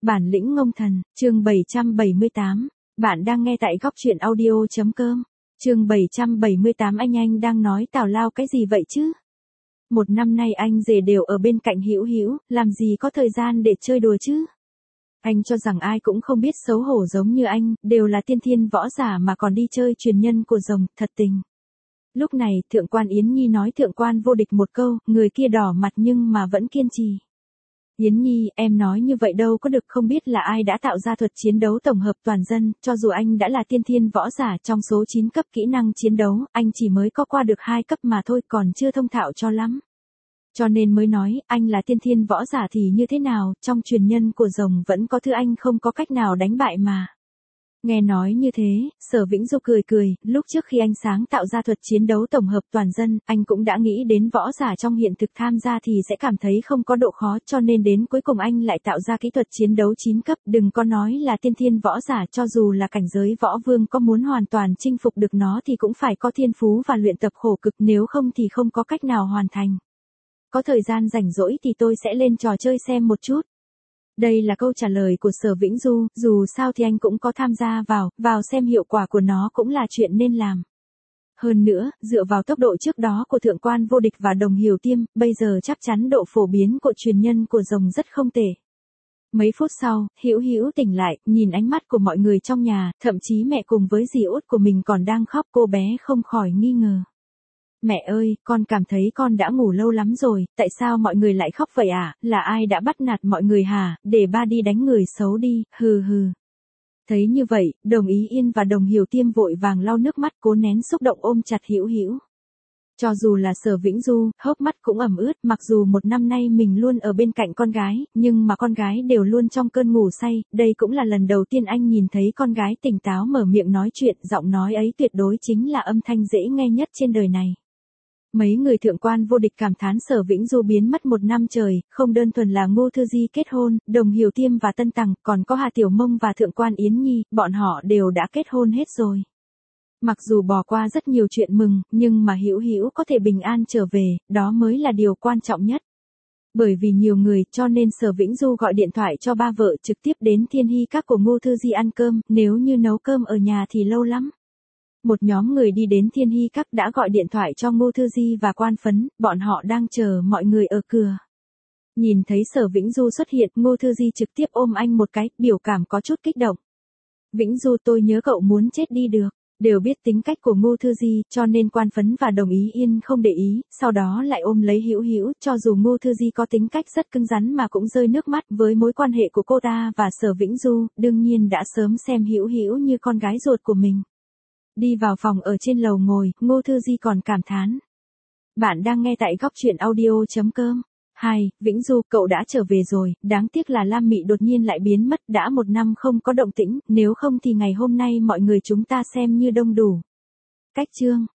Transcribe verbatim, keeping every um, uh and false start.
Bản lĩnh ngông thần, chương bảy trăm bảy mươi tám. Bạn đang nghe tại góc truyện audio chấm com. Chương bảy trăm bảy mươi tám. Anh anh đang nói tào lao cái gì vậy chứ? Một năm nay anh rể đều ở bên cạnh Hữu Hữu, làm gì có thời gian để chơi đùa chứ? Anh cho rằng ai cũng không biết xấu hổ giống như anh, đều là tiên thiên võ giả mà còn đi chơi truyền nhân của rồng, thật tình. Lúc này, Thượng quan Yến Nhi nói Thượng quan Vô Địch một câu, người kia đỏ mặt nhưng mà vẫn kiên trì. Yến Nhi, em nói như vậy đâu có được, không biết là ai đã tạo ra thuật chiến đấu tổng hợp toàn dân, cho dù anh đã là tiên thiên võ giả trong số chín cấp kỹ năng chiến đấu, anh chỉ mới có qua được hai cấp mà thôi, còn chưa thông thạo cho lắm. Cho nên mới nói, anh là tiên thiên võ giả thì như thế nào, trong truyền nhân của rồng vẫn có thứ anh không có cách nào đánh bại mà. Nghe nói như thế, Sở Vĩnh Du cười cười, lúc trước khi anh sáng tạo ra thuật chiến đấu tổng hợp toàn dân, anh cũng đã nghĩ đến võ giả trong hiện thực tham gia thì sẽ cảm thấy không có độ khó, cho nên đến cuối cùng anh lại tạo ra kỹ thuật chiến đấu chín cấp, đừng có nói là tiên thiên võ giả, cho dù là cảnh giới võ vương có muốn hoàn toàn chinh phục được nó thì cũng phải có thiên phú và luyện tập khổ cực, nếu không thì không có cách nào hoàn thành. Có thời gian rảnh rỗi thì tôi sẽ lên trò chơi xem một chút. Đây là câu trả lời của Sở Vĩnh Du, dù sao thì anh cũng có tham gia vào, vào xem hiệu quả của nó cũng là chuyện nên làm. Hơn nữa, dựa vào tốc độ trước đó của Thượng quan Vô Địch và Đồng Hiểu Tiêm, bây giờ chắc chắn độ phổ biến của truyền nhân của rồng rất không tệ. Mấy phút sau, Hữu Hữu tỉnh lại, nhìn ánh mắt của mọi người trong nhà, thậm chí mẹ cùng với dì út của mình còn đang khóc, cô bé không khỏi nghi ngờ. Mẹ ơi, con cảm thấy con đã ngủ lâu lắm rồi, tại sao mọi người lại khóc vậy à, là ai đã bắt nạt mọi người hả, để ba đi đánh người xấu đi, hừ hừ. Thấy như vậy, Đồng Ý Yên và Đồng Hiểu Tiêm vội vàng lau nước mắt cố nén xúc động ôm chặt Hữu Hữu. Cho dù là Sở Vĩnh Du, hốc mắt cũng ẩm ướt, mặc dù một năm nay mình luôn ở bên cạnh con gái, nhưng mà con gái đều luôn trong cơn ngủ say, đây cũng là lần đầu tiên anh nhìn thấy con gái tỉnh táo mở miệng nói chuyện, giọng nói ấy tuyệt đối chính là âm thanh dễ nghe nhất trên đời này. Mấy người Thượng quan Vô Địch cảm thán Sở Vĩnh Du biến mất một năm trời, không đơn thuần là Ngô Thư Di kết hôn, Đồng Hiểu Tiêm và Tân Tằng, còn có Hà Tiểu Mông và Thượng quan Yến Nhi, bọn họ đều đã kết hôn hết rồi. Mặc dù bỏ qua rất nhiều chuyện mừng, nhưng mà Hữu Hữu có thể bình an trở về, đó mới là điều quan trọng nhất. Bởi vì nhiều người, cho nên Sở Vĩnh Du gọi điện thoại cho ba vợ trực tiếp đến Thiên Hy Các của Ngô Thư Di ăn cơm, nếu như nấu cơm ở nhà thì lâu lắm. Một nhóm người đi đến Thiên Hy Các đã gọi điện thoại cho Ngô Thư Di và Quan Phấn, bọn họ đang chờ mọi người ở cửa. Nhìn thấy Sở Vĩnh Du xuất hiện, Ngô Thư Di trực tiếp ôm anh một cái, biểu cảm có chút kích động. Vĩnh Du, tôi nhớ cậu muốn chết đi được. Đều biết tính cách của Ngô Thư Di, cho nên Quan Phấn và Đồng Ý Yên không để ý, sau đó lại ôm lấy Hữu Hữu, cho dù Ngô Thư Di có tính cách rất cứng rắn mà cũng rơi nước mắt với mối quan hệ của cô ta và Sở Vĩnh Du, đương nhiên đã sớm xem Hữu Hữu như con gái ruột của mình. Đi vào phòng ở trên lầu ngồi, Ngô Thư Di còn cảm thán. Bạn đang nghe tại góc truyện audio chấm com. Hai, Vĩnh Du, cậu đã trở về rồi, đáng tiếc là Lam Mị đột nhiên lại biến mất, đã một năm không có động tĩnh, nếu không thì ngày hôm nay mọi người chúng ta xem như đông đủ. Cách chương.